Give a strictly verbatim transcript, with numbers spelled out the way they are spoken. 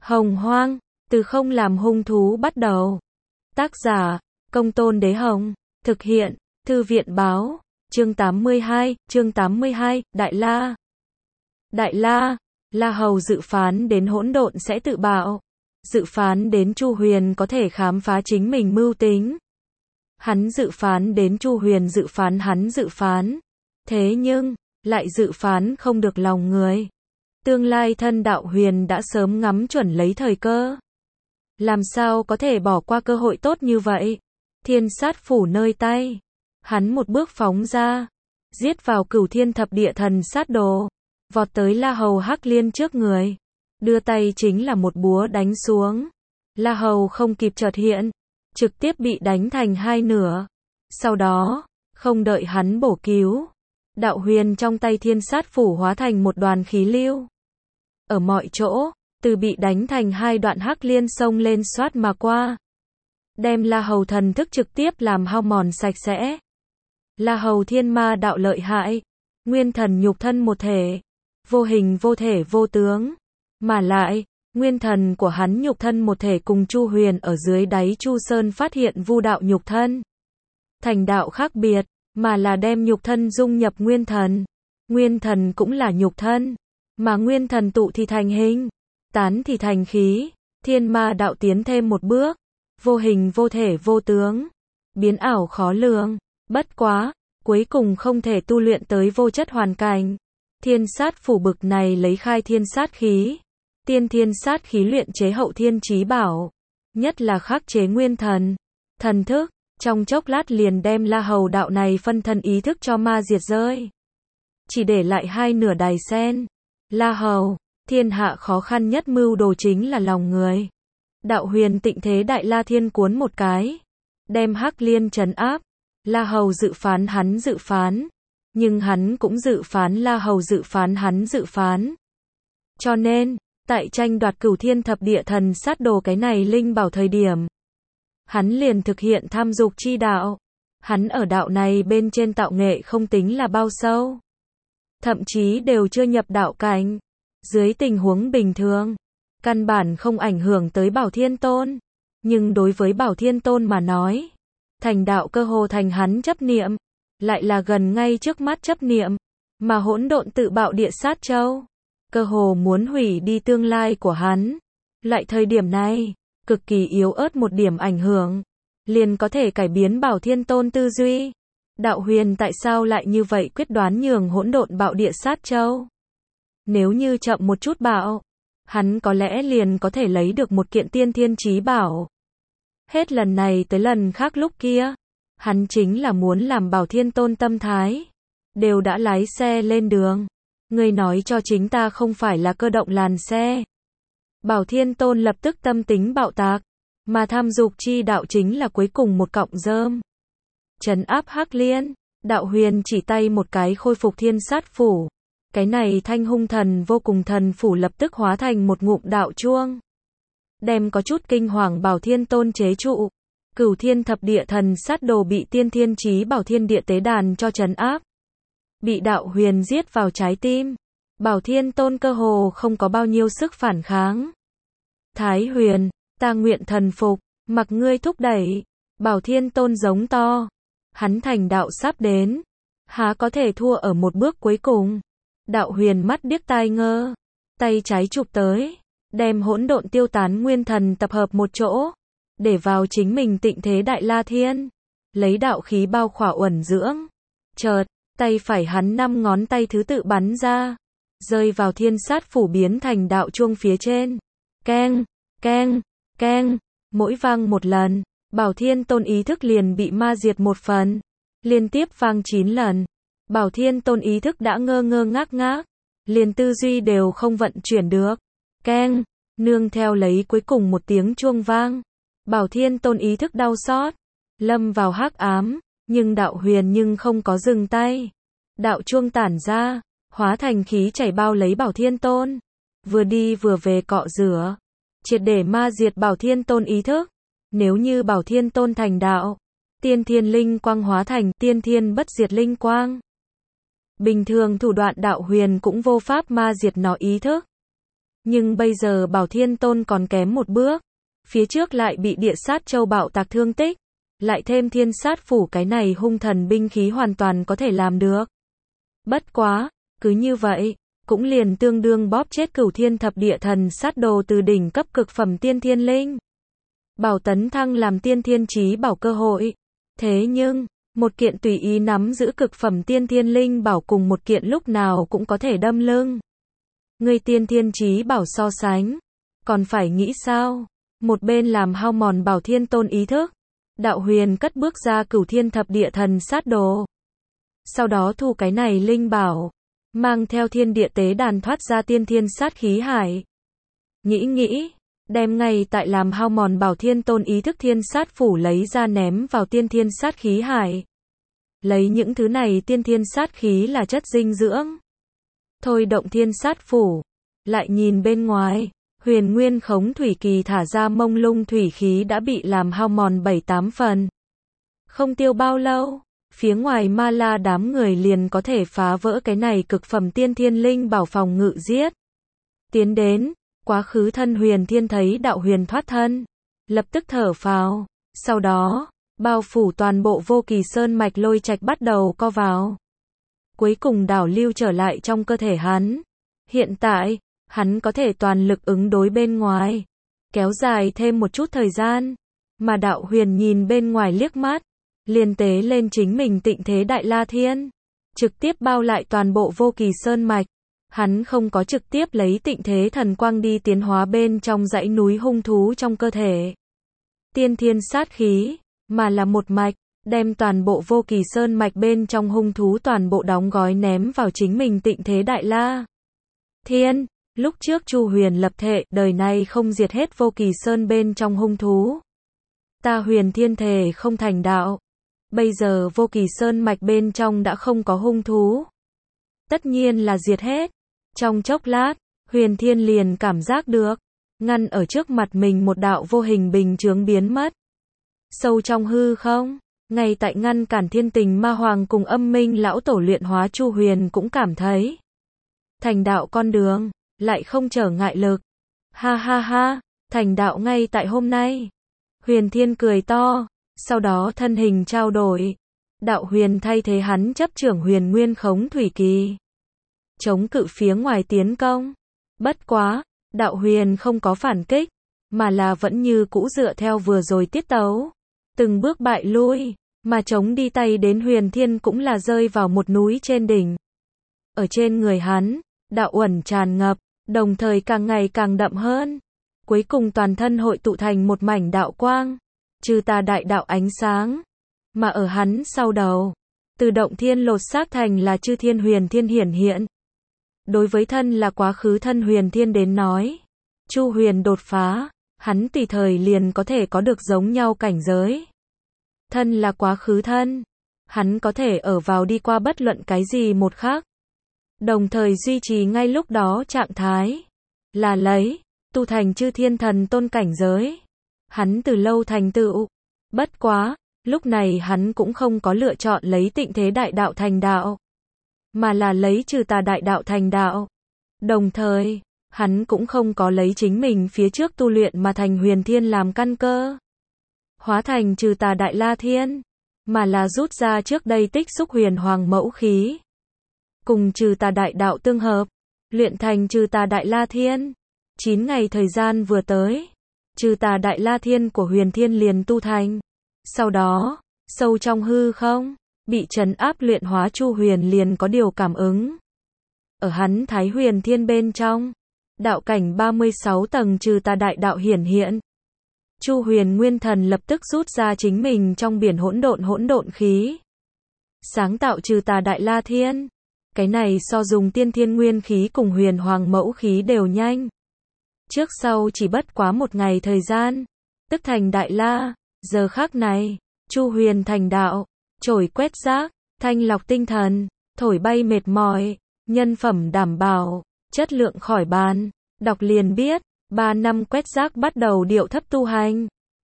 Hồng Hoang, từ không làm hung thú bắt đầu. Tác giả, Công Tôn Đế Hồng. Thực hiện, Thư viện Báo. Chương tám mươi hai, chương tám mươi hai, Đại La. Đại La, La Hầu dự phán đến hỗn độn sẽ tự bạo. Dự phán đến Chu Huyền có thể khám phá chính mình mưu tính. Hắn dự phán đến Chu Huyền dự phán hắn dự phán. Thế nhưng, lại dự phán không được lòng người. Tương lai thân đạo huyền đã sớm ngắm chuẩn lấy thời cơ. Làm sao có thể bỏ qua cơ hội tốt như vậy? Thiên sát phủ nơi tay. Hắn một bước phóng ra. Giết vào cửu thiên thập địa thần sát đồ. Vọt tới La Hầu Hắc Liên trước người. Đưa tay chính là một búa đánh xuống. La Hầu không kịp chợt hiện. Trực tiếp bị đánh thành hai nửa. Sau đó, không đợi hắn bổ cứu. Đạo huyền trong tay thiên sát phủ hóa thành một đoàn khí lưu. Ở mọi chỗ, từ bị đánh thành hai đoạn Hắc Liên xông lên xoát mà qua. Đem La Hầu thần thức trực tiếp làm hao mòn sạch sẽ. La Hầu thiên ma đạo lợi hại. Nguyên thần nhục thân một thể. Vô hình vô thể vô tướng. Mà lại, nguyên thần của hắn nhục thân một thể cùng Chu Huyền ở dưới đáy Chu Sơn phát hiện vu đạo nhục thân. Thành đạo khác biệt, mà là đem nhục thân dung nhập nguyên thần. Nguyên thần cũng là nhục thân. Mà nguyên thần tụ thì thành hình, tán thì thành khí. Thiên ma đạo tiến thêm một bước. Vô hình vô thể vô tướng. Biến ảo khó lường. Bất quá, cuối cùng không thể tu luyện tới vô chất hoàn cảnh. Thiên sát phủ bực này lấy khai thiên sát khí. Tiên thiên sát khí luyện chế hậu thiên chí bảo. Nhất là khắc chế nguyên thần. Thần thức, trong chốc lát liền đem La Hầu đạo này phân thân ý thức cho ma diệt rơi. Chỉ để lại hai nửa đài sen. La Hầu, thiên hạ khó khăn nhất mưu đồ chính là lòng người. Đạo huyền tịnh thế đại la thiên cuốn một cái. Đem Hắc Liên trấn áp. La Hầu dự phán hắn dự phán. Nhưng hắn cũng dự phán La Hầu dự phán hắn dự phán. Cho nên, tại tranh đoạt cửu thiên thập địa thần sát đồ cái này linh bảo thời điểm. Hắn liền thực hiện tham dục chi đạo. Hắn ở đạo này bên trên tạo nghệ không tính là bao sâu. Thậm chí đều chưa nhập đạo cảnh. Dưới tình huống bình thường, căn bản không ảnh hưởng tới Bảo Thiên Tôn. Nhưng đối với Bảo Thiên Tôn mà nói, thành đạo cơ hồ thành hắn chấp niệm. Lại là gần ngay trước mắt chấp niệm. Mà hỗn độn tự bạo địa sát châu. Cơ hồ muốn hủy đi tương lai của hắn. Lại thời điểm này, cực kỳ yếu ớt một điểm ảnh hưởng. Liền có thể cải biến Bảo Thiên Tôn tư duy. Đạo huyền tại sao lại như vậy quyết đoán nhường hỗn độn bạo địa sát châu? Nếu như chậm một chút bạo, hắn có lẽ liền có thể lấy được một kiện tiên thiên chí bảo. Hết lần này tới lần khác lúc kia, hắn chính là muốn làm Bảo Thiên Tôn tâm thái. Đều đã lái xe lên đường. Ngươi nói cho chính ta không phải là cơ động làn xe. Bảo Thiên Tôn lập tức tâm tính bạo tạc. Mà tham dục chi đạo chính là cuối cùng một cọng rơm. Trấn áp Hắc Liên. Đạo huyền chỉ tay một cái khôi phục thiên sát phủ. Cái này thanh hung thần vô cùng thần phủ lập tức hóa thành một ngụm đạo chuông. Đem có chút kinh hoàng Bảo Thiên Tôn chế trụ. Cửu thiên thập địa thần sát đồ bị tiên thiên chí bảo thiên địa tế đàn cho trấn áp. Bị đạo huyền giết vào trái tim. Bảo Thiên Tôn cơ hồ không có bao nhiêu sức phản kháng. Thái huyền, ta nguyện thần phục, mặc ngươi thúc đẩy. Bảo Thiên Tôn giống to. Hắn thành đạo sắp đến. Há có thể thua ở một bước cuối cùng. Đạo huyền mắt điếc tai ngơ. Tay trái chụp tới. Đem hỗn độn tiêu tán nguyên thần tập hợp một chỗ. Để vào chính mình tịnh thế đại la thiên. Lấy đạo khí bao khỏa uẩn dưỡng. Chợt, tay phải hắn năm ngón tay thứ tự bắn ra. Rơi vào thiên sát phủ biến thành đạo chuông phía trên. Keng, keng, keng. Mỗi vang một lần, Bảo Thiên Tôn ý thức liền bị ma diệt một phần. Liên tiếp vang chín lần. Bảo Thiên Tôn ý thức đã ngơ ngơ ngác ngác. Liền tư duy đều không vận chuyển được. Keng, nương theo lấy cuối cùng một tiếng chuông vang. Bảo Thiên Tôn ý thức đau xót. Lâm vào hắc ám. Nhưng đạo huyền nhưng không có dừng tay. Đạo chuông tản ra. Hóa thành khí chảy bao lấy Bảo Thiên Tôn. Vừa đi vừa về cọ rửa. Triệt để ma diệt Bảo Thiên Tôn ý thức. Nếu như Bảo Thiên Tôn thành đạo. Tiên thiên linh quang hóa thành tiên thiên bất diệt linh quang. Bình thường thủ đoạn đạo huyền cũng vô pháp ma diệt nó ý thức. Nhưng bây giờ Bảo Thiên Tôn còn kém một bước. Phía trước lại bị địa sát châu bạo tạc thương tích. Lại thêm thiên sát phủ, cái này hung thần binh khí hoàn toàn có thể làm được. Bất quá, cứ như vậy, cũng liền tương đương bóp chết Cửu Thiên Thập Địa Thần Sát Đồ từ đỉnh cấp cực phẩm tiên thiên linh. Bảo tấn thăng làm tiên thiên chí bảo cơ hội. Thế nhưng, một kiện tùy ý nắm giữ cực phẩm tiên thiên linh bảo cùng một kiện lúc nào cũng có thể đâm lưng. Người tiên thiên chí bảo so sánh, còn phải nghĩ sao? Một bên làm hao mòn Bảo Thiên Tôn ý thức, Đạo Huyền cất bước ra Cửu Thiên Thập Địa Thần Sát Đồ. Sau đó thu cái này linh bảo, mang theo thiên địa tế đàn thoát ra tiên thiên sát khí hải. Nghĩ nghĩ, đem ngay tại làm hao mòn Bảo Thiên Tôn ý thức thiên sát phủ lấy ra ném vào tiên thiên sát khí hải. Lấy những thứ này tiên thiên sát khí là chất dinh dưỡng. Thôi động thiên sát phủ, lại nhìn bên ngoài, Huyền Nguyên Khống Thủy Kỳ thả ra mông lung thủy khí đã bị làm hao mòn bảy tám phần. Không tiêu bao lâu, phía ngoài Ma La đám người liền có thể phá vỡ cái này cực phẩm tiên thiên linh bảo phòng ngự giết. Tiến đến, quá khứ thân Huyền Thiên thấy Đạo Huyền thoát thân, lập tức thở phào, sau đó, bao phủ toàn bộ Vô Kỳ Sơn mạch lôi trạch bắt đầu co vào. Cuối cùng đảo lưu trở lại trong cơ thể hắn. Hiện tại, hắn có thể toàn lực ứng đối bên ngoài, kéo dài thêm một chút thời gian. Mà Đạo Huyền nhìn bên ngoài liếc mắt, liền tế lên chính mình Tịnh Thế Đại La Thiên, trực tiếp bao lại toàn bộ Vô Kỳ Sơn mạch. Hắn không có trực tiếp lấy Tịnh Thế Thần Quang đi tiến hóa bên trong dãy núi hung thú trong cơ thể. Tiên thiên sát khí, mà là một mạch, đem toàn bộ Vô Kỳ Sơn mạch bên trong hung thú toàn bộ đóng gói ném vào chính mình Tịnh Thế Đại La Thiên. Lúc trước Chu Huyền lập thệ, đời này không diệt hết Vô Kỳ Sơn bên trong hung thú. Ta Huyền Thiên thề không thành đạo. Bây giờ Vô Kỳ Sơn mạch bên trong đã không có hung thú. Tất nhiên là diệt hết. Trong chốc lát, Huyền Thiên liền cảm giác được, ngăn ở trước mặt mình một đạo vô hình bình chướng biến mất. Sâu trong hư không, ngay tại ngăn cản Thiên Tình Ma Hoàng cùng Âm Minh lão tổ luyện hóa Chu Huyền cũng cảm thấy thành đạo con đường lại không trở ngại lực. Ha ha ha, thành đạo ngay tại hôm nay. Huyền Thiên cười to, sau đó thân hình trao đổi. Đạo Huyền thay thế hắn chấp trưởng Huyền Nguyên Khống Thủy Kỳ, chống cự phía ngoài tiến công. Bất quá, Đạo Huyền không có phản kích, mà là vẫn như cũ dựa theo vừa rồi tiết tấu, từng bước bại lui, mà chống đi tay đến Huyền Thiên cũng là rơi vào một núi trên đỉnh. Ở trên người hắn, đạo uẩn tràn ngập, đồng thời càng ngày càng đậm hơn. Cuối cùng toàn thân hội tụ thành một mảnh đạo quang, trừ tà đại đạo ánh sáng. Mà ở hắn sau đầu, từ động thiên lột xác thành là chư thiên Huyền Thiên hiển hiện. Đối với thân là quá khứ thân Huyền Thiên đến nói, Chu Huyền đột phá, hắn tùy thời liền có thể có được giống nhau cảnh giới. Thân là quá khứ thân, hắn có thể ở vào đi qua bất luận cái gì một khắc, đồng thời duy trì ngay lúc đó trạng thái, là lấy tu thành chư thiên thần tôn cảnh giới. Hắn từ lâu thành tựu. Bất quá, lúc này hắn cũng không có lựa chọn lấy Tịnh Thế Đại Đạo thành đạo, mà là lấy trừ tà đại đạo thành đạo. Đồng thời, hắn cũng không có lấy chính mình phía trước tu luyện mà thành Huyền Thiên làm căn cơ, hóa thành trừ tà Đại La Thiên, mà là rút ra trước đây tích xúc Huyền Hoàng mẫu khí, cùng trừ tà đại đạo tương hợp, luyện thành trừ tà Đại La Thiên. chín ngày thời gian vừa tới, trừ tà Đại La Thiên của Huyền Thiên liền tu thành. Sau đó, sâu trong hư không, bị trấn áp luyện hóa Chu Huyền liền có điều cảm ứng. Ở hắn Thái Huyền Thiên bên trong, đạo cảnh ba mươi sáu tầng trừ tà đại đạo hiển hiện. Chu Huyền Nguyên Thần lập tức rút ra chính mình trong biển hỗn độn hỗn độn khí, sáng tạo trừ tà Đại La Thiên. Cái này so dùng tiên thiên nguyên khí cùng Huyền Hoàng mẫu khí đều nhanh. Trước sau chỉ bất quá một ngày thời gian, tức thành Đại La. Giờ khắc này, Chu Huyền thành đạo, trổi quét rác, thanh lọc tinh thần, thổi bay mệt mỏi, nhân phẩm đảm bảo, chất lượng khỏi bàn. Đọc liền biết, ba năm quét rác bắt đầu điệu thấp tu hành.